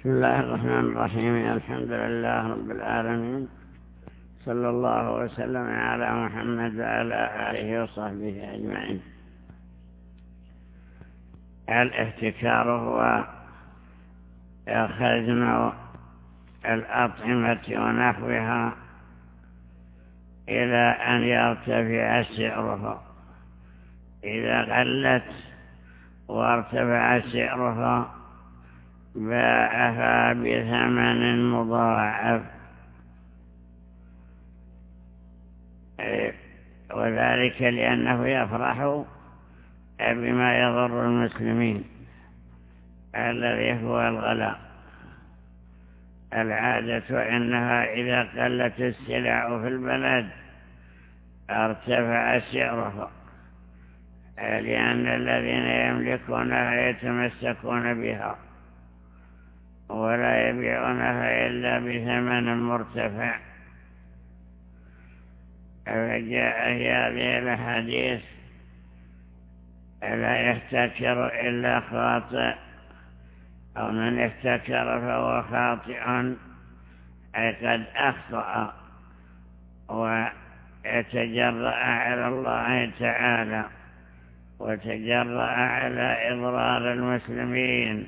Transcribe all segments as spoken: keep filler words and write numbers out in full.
بسم الله الرحمن الرحيم. الحمد لله رب العالمين، صلى الله وسلم على محمد وعلى آله وصحبه أجمعين. الاحتكار هو خزن الأطعمة ونحوها إلى أن يرتفع سعرها. إذا قلت وارتفع سعرها باعها بثمن مضاعف، وذلك لأنه يفرح بما يضر المسلمين الذي هو الغلاء. العادة أنها إذا قلت السلع في البلد ارتفع سعرها، لأن الذين يملكونها يتمسكون بها ولا يبيعونها إلا بثمن مرتفع. فجاء في هذه الحديث: لا يحتكر إلا خاطئ، أو من احتكر فهو خاطئ، أي قد أخطأ ويتجرأ على الله تعالى وتجرأ على إضرار المسلمين،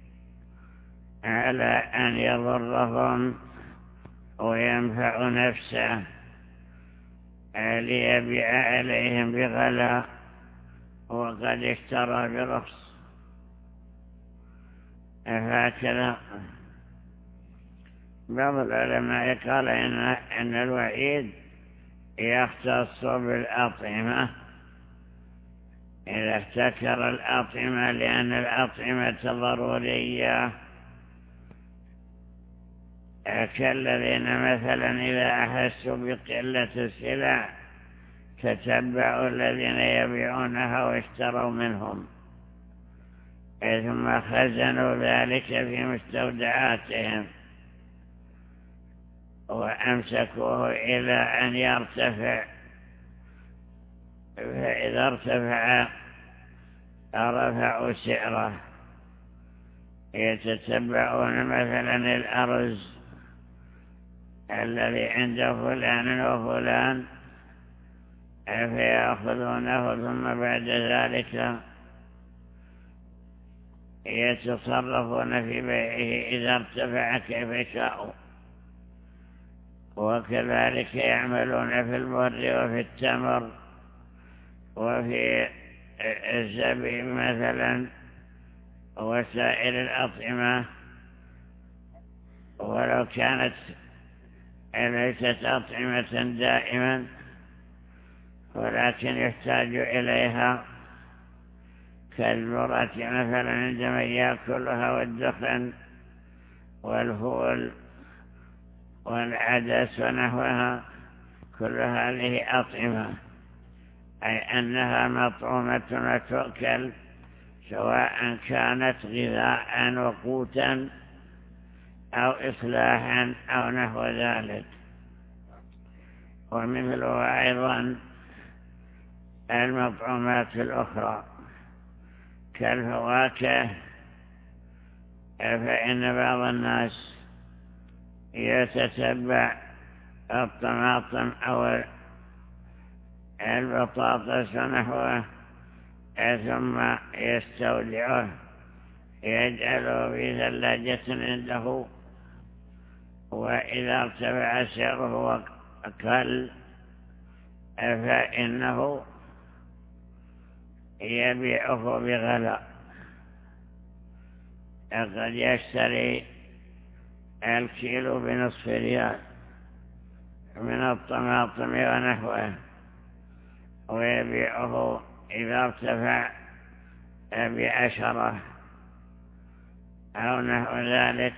على أن يضرهم وينفع نفسه ليبيع عليهم بغلاء وقد اشترى برخص. هكذا بعض العلماء قال إن, إن الوعيد يختص بالأطعمة إذا احتكر الأطعمة، لأن الأطعمة ضرورية، كالذين مثلا إذا أحسوا بقلة السلع تتبعوا الذين يبيعونها واشتروا منهم، ثم خزنوا ذلك في مستودعاتهم وأمسكوه إلى أن يرتفع. فإذا ارتفع رفعوا سعره. يتتبعون مثلا الأرز الذي عند فلان وفلان فيأخذونه، ثم بعد ذلك يتصرفون في بيعه إذا ارتفع كيف شاءوا. وكذلك يعملون في البر وفي التمر وفي الزبيب مثلا وسائر الأطعمة، ولو كانت ليست أطعمة دائما ولكن يحتاج إليها، كالذرة مثلا عندما يأكلها، والدخن والفول والعدس ونحوها، كل هذه أطعمة، أي أنها مطعومة وتؤكل، سواء كانت غذاء وقوتا أو إصلاحا أو نحو ذلك. ومثلها أيضا المطعومات الأخرى كالفواكه، فإن بعض الناس يتتبع الطماطم أو البطاطس ونحوه ثم يستودعه، يجعله في ثلاجة عنده، وإذا ارتفع سعره وقل فإنه يبيعه بغلاء. قد يشتري الكيلو بنصف ريال من الطماطم ونحوه ويبيعه إذا ارتفع بعشرة أو نحو ذلك.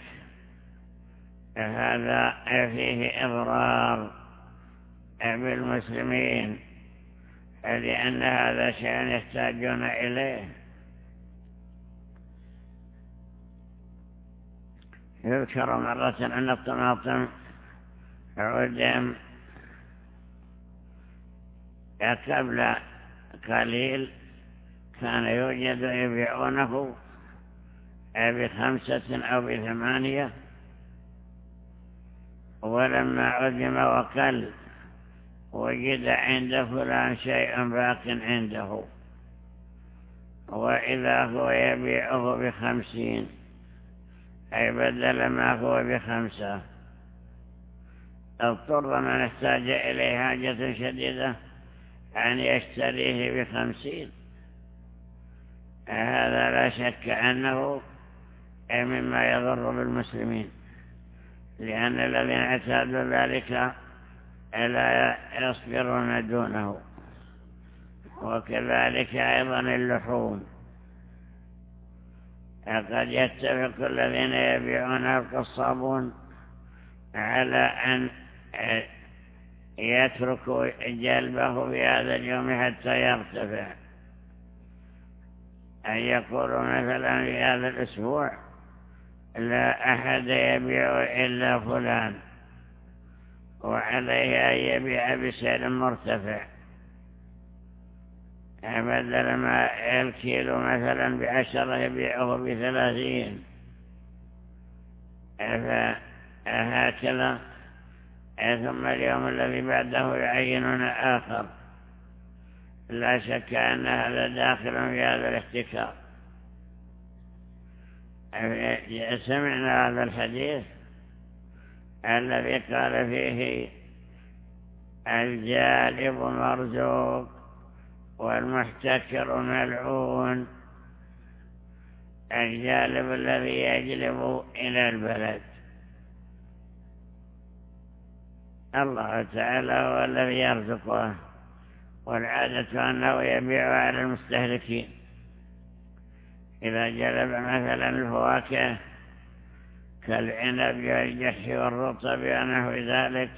هذا فيه إضرار بالمسلمين، لأن هذا شيء يحتاجون إليه. يذكر مرة أن الطماطم عدم قبل قليل كان يوجد يبيعونه بخمسة أو بثمانية، ولما عدم وقل وجد عند فلان شيء باق عنده، وإذا هو يبيعه بخمسين، أي بدل ما هو بخمسة، اضطر من احتاج إليه حاجة شديدة أن يشتريه بخمسين. هذا لا شك أنه مما يضر بالمسلمين، لأن الذين اعتادوا ذلك لا يصبرون دونه. وكذلك أيضا اللحوم، قد يتفق الذين يبيعون القصابون على أن يتركوا جلبه في هذا اليوم حتى يرتفع، أن يقولوا مثلا في هذا الأسبوع لا أحد يبيع إلا فلان، وعليه أن يبيع بسعر مرتفع، بدل ما الكيلو مثلا بعشرة يبيعه بثلاثين، فهكذا. ثم اليوم الذي بعده يعينون آخر. لا شك أن هذا داخل في هذا الاحتكار. سمعنا هذا الحديث الذي قال فيه الجالب مرزوق والمحتكر ملعون. الجالب الذي يجلب إلى البلد، الله تعالى هو الذي يرزقه، والعادة أنه يبيع على المستهلكين. إذا جلب مثلا الفواكه كالعنب والجح والرطب ونحو ذلك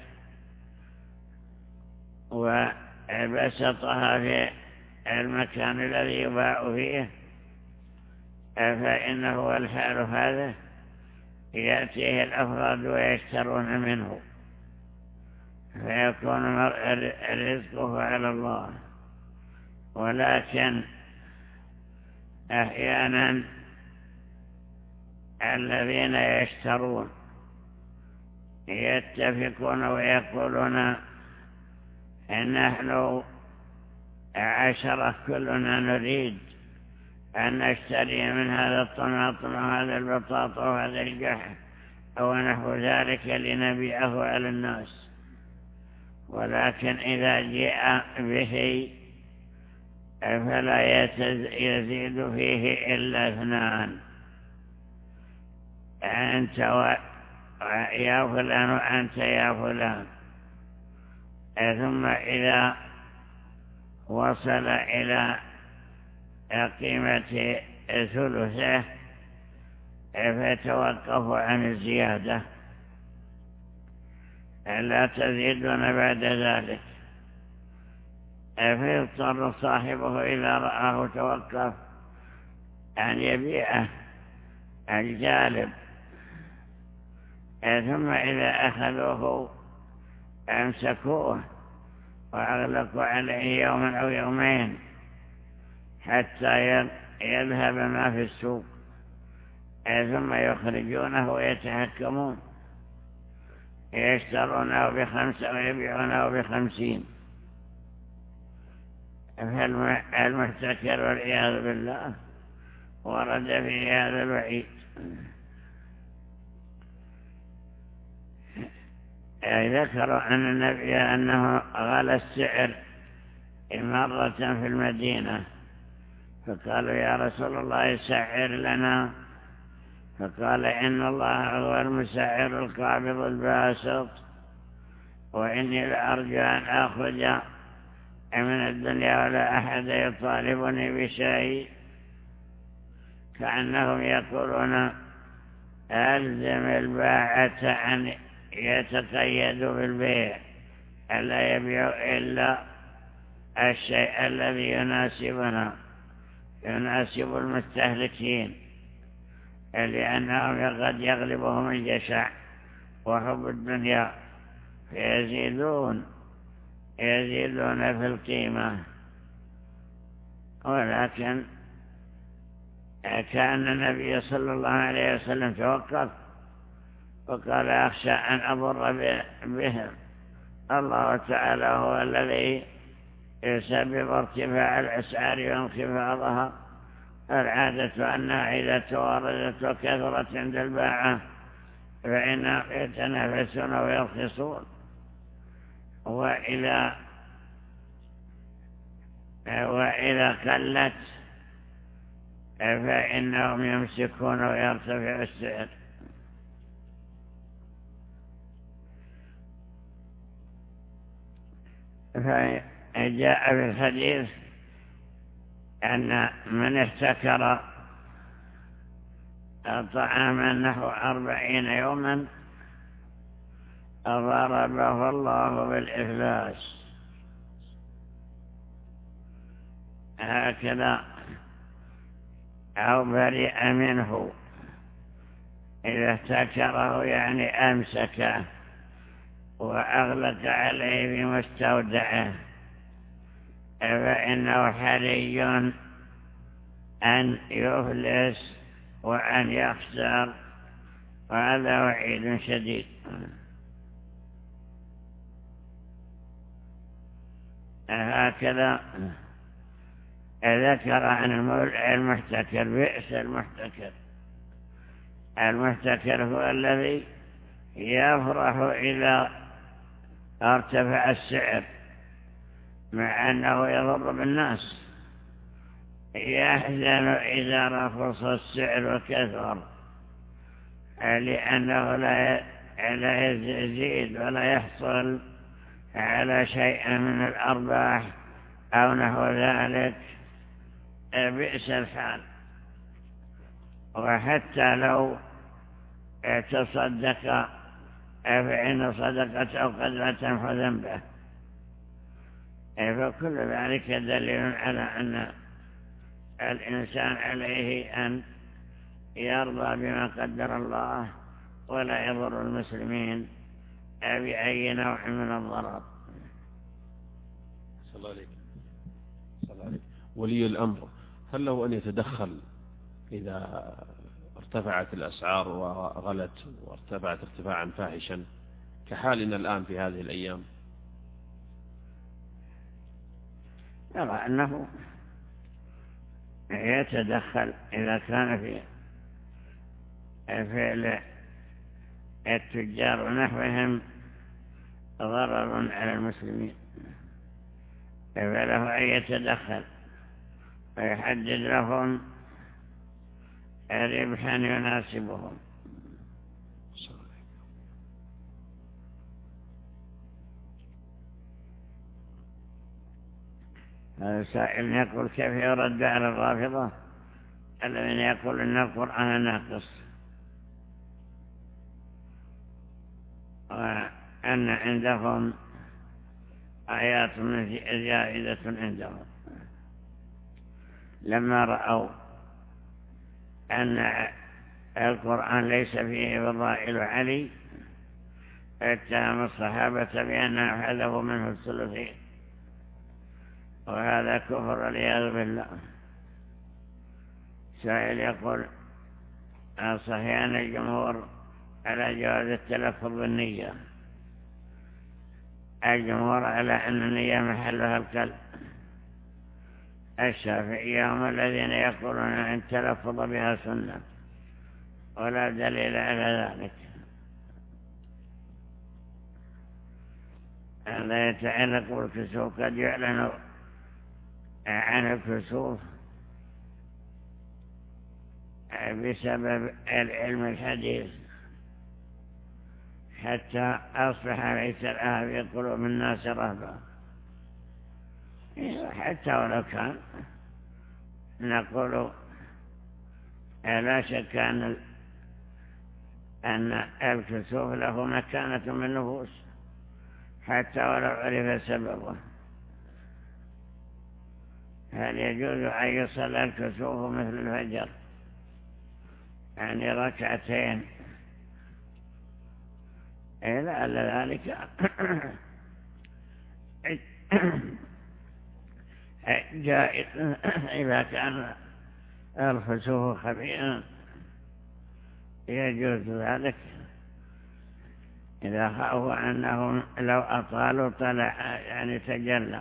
وبسطها في المكان الذي يباع فيه، فإنه الحال هذا يأتيه الأفراد ويشترون منه، فيكون رزقه على الله. ولكن أحيانا الذين يشترون يتفقون ويقولون نحن عشرة كلنا نريد أن نشتري من هذا الطماطم وهذا البطاطا وهذا الجح أو نحو ذلك لنبيعه على الناس، ولكن إذا جاء به فلا يزيد فيه إلا اثنان، أنت يا فلان وأنت يا فلان. ثم إذا وصل إلى قيمة ثلثه فيتوقف عن الزيادة، لا تزيدون بعد ذلك. فيضطر صاحبه إذا رآه توقف أن يبيعه الجالب. ثم إذا أخذوه أمسكوه وأغلقوا عليه يوما أو يومين حتى يذهب ما في السوق، ثم يخرجونه ويتحكمون، يشترونه بخمسة ويبيعونه بخمسين. فالمحتكر والعياذ بالله ورد في هذا الوعيد. ذكروا أن النبي أنه غلى السعر مرة في المدينة، فقالوا يا رسول الله سعر لنا، فقال إن الله هو المسعر القابض الباسط، وإني لأرجو أن أخرج من الدنيا ولا أحد يطالبني بشيء. كأنهم يقولون ألزم الباعة أن يتقيدوا بالبيع، ألا يبيع إلا الشيء الذي يناسبنا يناسب المستهلكين، لأنهم قد يغلبهم الجشع وحب الدنيا فيزيدون يزيدون في القيمة. ولكن كان النبي صلى الله عليه وسلم توقف وقال أخشى أن أضر بهم. الله تعالى هو الذي يسبب ارتفاع الأسعار وانخفاضها. العادة أنها إذا تواردت وكثرت عند الباعة فإنهم يتنافسون ويرخصون، وإذا وإذا قلت فإنهم يمسكون ويرتفع السعر. فجاء في الحديث أن من احتكر طعاما نحو أربعين يوما ضربه الله بالإفلاس. هكذا أو برئ منه إذا احتكره يعني أمسكه وأغلق عليه بمستودعه فإنه حري أن يفلس وأن يخسر، وهذا وعيد شديد. هكذا ذكر عن المحتكر بئس المحتكر. المحتكر هو الذي يفرح إذا ارتفع السعر مع أنه يضر بالناس، يحزن إذا رخص السعر وكثر لأنه لا يزيد ولا يحصل على شيء من الأرباح أو نحو ذلك. بئس الحال. وحتى لو تصدق فإن صدقته قد لا تمحو ذنبه. فكل ذلك دليل على أن الإنسان عليه أن يرضى بما قدر الله ولا يضر المسلمين بأي نوع من الضرر. صلى الله عليك. صلى الله عليك. ولي الأمر هل له أن يتدخل إذا ارتفعت الأسعار وغلت وارتفعت ارتفاعا فاحشا كحالنا الآن في هذه الأيام؟ يرى أنه يتدخل إذا كان في فعل التجار ونحوهم ضرر على المسلمين، فله أن يتدخل ويحدد لهم ربحا يناسبهم. هذا سائل يقول كيف يرد على الرافضة الذين يقول إن القرآن ناقص وأن عندهم آيات زائدة عندهم، لما رأوا أن القرآن ليس فيه فضائل علي اتهم الصحابة بأنهم حذفوا منه الثلثين، وهذا كفر والعياذ بالله. سائل يقول صحيان الجمهور على جواز التلفظ بالنية. الجمهور على أن النية محلها القلب. الشافعية هم الذين يقولون أن التلفظ بها سنة ولا دليل على ذلك. هذا يتعلق بالكسوف. قد يعلن عن الكسوف بسبب العلم الحديث حتى أصبح ليس لها في قلوب الناس رهبة. حتى ولو كان نقول لا شك أن أن الكسوف له مكانة من النفوس حتى ولو عرف سببه. هل يجوز أن يصلى الكسوف مثل الفجر يعني ركعتين؟ لعل ذلك جائز إذا كان الخسوف خفيا يجوز ذلك إذا خافوا أنهم لو أطالوا طلع يعني تجلى.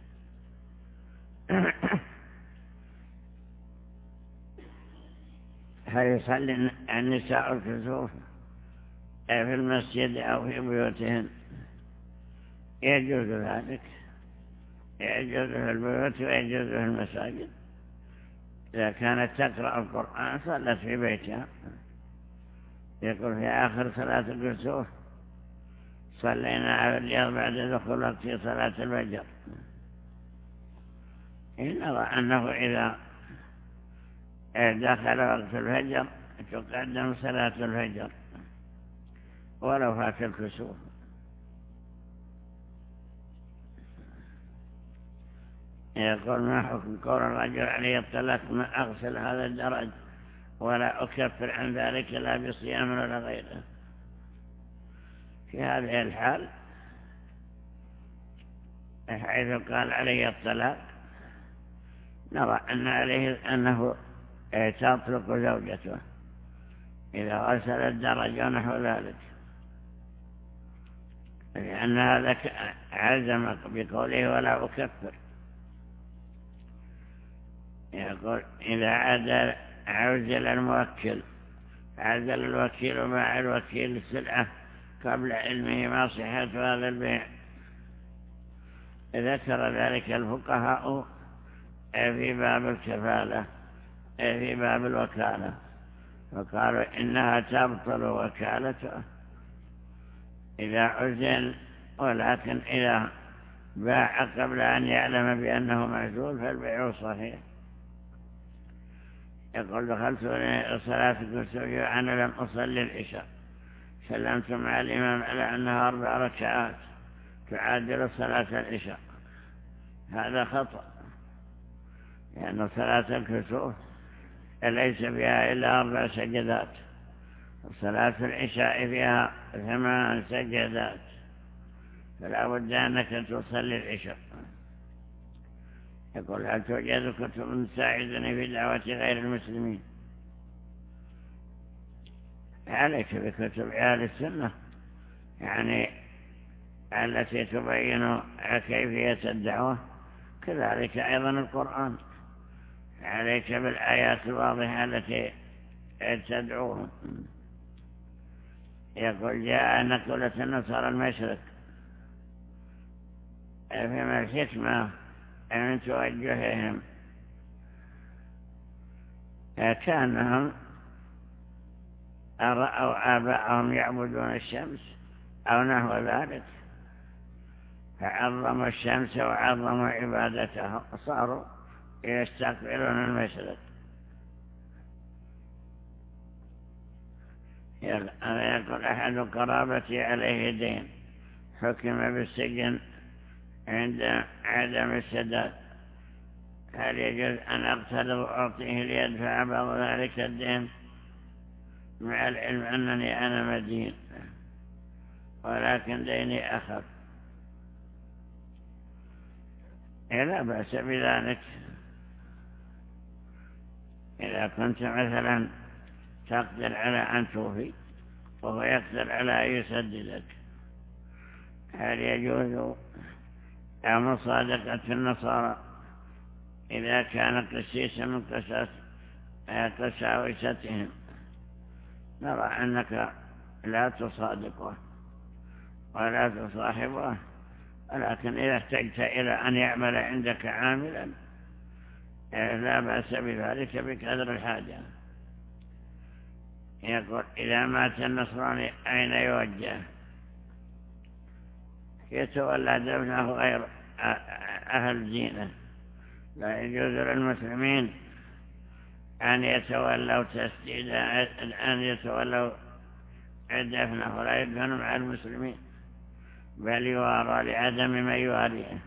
هل يصلي النساء الكسوف في المسجد أو في بيوتهن؟ يجوز ذلك، يجوز في البيوت ويجوز في المساجد. إذا كانت تقرأ القرآن صلت في بيتها. يقول في آخر صلاة الكسوف صلينا على الرياض بعد دخول وقت صلاة الفجر. إن نرى أنه إذا دخل وقت الفجر تقدم صلاة الفجر ولو فات الكسوف. يقول ما حكم قول الرجل عليه الطلاق ما أغسل هذا الدرج ولا أكفر عن ذلك لا بصيام ولا غيره؟ في هذه الحال حيث قال عليه الطلاق نرى أن عليه أنه تطلق زوجته إذا غسل الدرج ونحو ذلك، لأن هذا عزم بقوله ولا أكفر. يقول إذا عاد عزل الموكل عزل الوكيل مع الوكيل السلعة قبل علمه ما صحة هذا البيع. ذكر ذلك الفقهاء في باب الكفالة في باب الوكالة، فقالوا إنها تبطل وكالته إذا عزل، ولكن إذا باع قبل أن يعلم بأنه معزول فالبيع صحيح. يقول دخلت صلاة الكسوف وأنا لم أصلي العشاء، سلمت مع الإمام على أنها أربع ركعات تعادل صلاة العشاء. هذا خطأ، لأن صلاة الكسوف ليس فيها إلا أربع سجدات، صلاة العشاء فيها ثمان سجدات، فلا بد أنك تصلي العشاء. يقول هل توجد كتب تساعدني في دعوة غير المسلمين؟ عليك بكتب أهل السنة يعني التي تبين كيفية الدعوة، كذلك أيضا القرآن. عليك بالآيات الواضحة التي تدعوهم. يقول جاء نقلة النصارى المشرق فيما الحكمة من توجههم كانهم رأوا آباءهم يعبدون الشمس أو نحو ذلك فعظموا الشمس وعظموا عبادتها صاروا يستقبلون المشرق. يقول أحد قرابتي عليه دين حكم بالسجن عند عدم السداد، هل يجوز أن أقترض وأعطيه ليدفع بعض ذلك الدين مع العلم أنني أنا مدين ولكن ديني أخف؟ لا بأس بذلك. إذا كنت مثلا تقدر على أن توفي وهو يقدر على أن يسددك، هل يجوز مصادقة النصارى إذا كان قسيسا من قساوستهم؟ نرى أنك لا تصادقه ولا تصاحبه، ولكن إذا احتجت إلى أن يعمل عندك عاملا لا بأس بذلك بقدر الحاجة. يقول إذا مات النصراني أين يوجه؟ يتولى دفنه غير أهل دينه. لا يجوز للمسلمين أن يتولوا تسديد أن يتولوا دفنه، ولا يدفن مع المسلمين بل يوارى لعدم ما يواريه.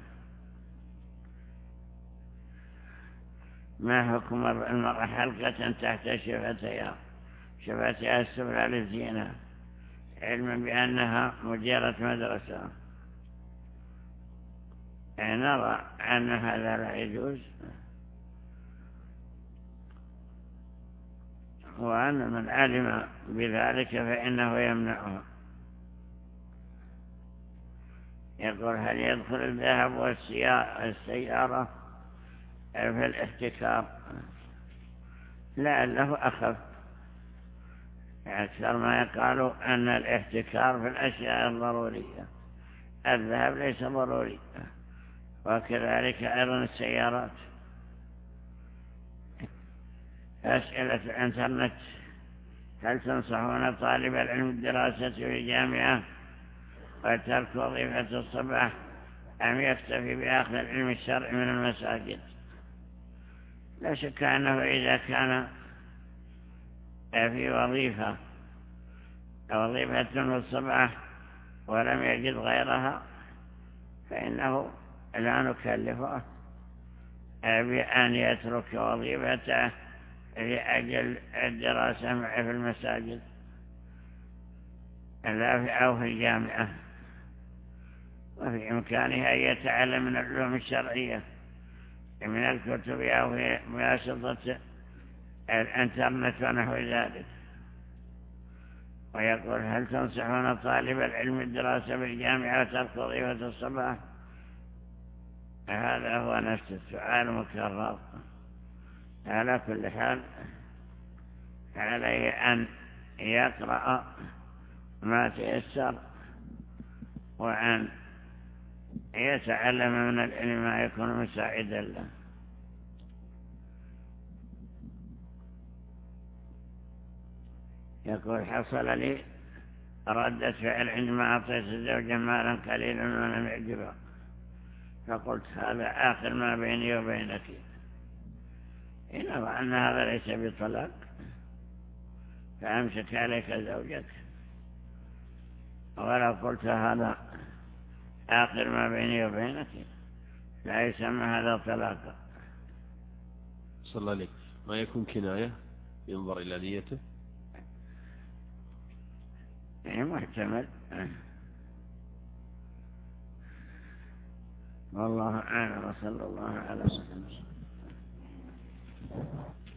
ما حكم المرأة حلقة تحت شفتها شفتها السفلى للزينة علما بأنها مديرة مدرسة؟ نرى أن هذا لا يجوز، وأن من علم بذلك فإنه يمنعها. يقول هل يدخل الذهب والسيارة في الاحتكار؟ لعله أخف. أكثر ما يقال أن الاحتكار في الأشياء الضرورية، الذهب ليس ضروري، وكذلك أيضا السيارات. أسئلة الإنترنت: هل تنصحون طالب العلم الدراسة في الجامعة وترك وظيفة الصباح أم يكتفي بأخذ العلم الشرعي من المساجد؟ لا شك أنه إذا كان في وظيفة وظيفة في الصباح ولم يجد غيرها فإنه لا نكلفه بأن يترك وظيفته لأجل الدراسة في المساجد لا في أو في الجامعة. وفي إمكانه أن يتعلم من العلوم الشرعية من الكتب أو في واسطة الانترنت ونحو ذلك. ويقول هل تنصحون طالب العلم الدراسة بالجامعة وترك وظيفة الصباح؟ هذا هو نفس السؤال مكرر. على كل حال عليه أن يقرأ ما تيسر وأن يتعلم من العلم ما يكون مساعدا له. يقول حصل لي ردة فعل عندما أعطيت الزوجة مالا قليلا ولم يعجبها، فقلت هذا آخر ما بيني وبينك، إن أن هذا ليس بطلاق فأمسك عليك زوجك. ولو قلت هذا آخر ما بيني وبينك لا يسمى هذا طلاقا. صلى الله عليك. ما يكون كناية ينظر إلى نيته؟ يعني محتمل. والله أعلم. وصلى الله على محمد.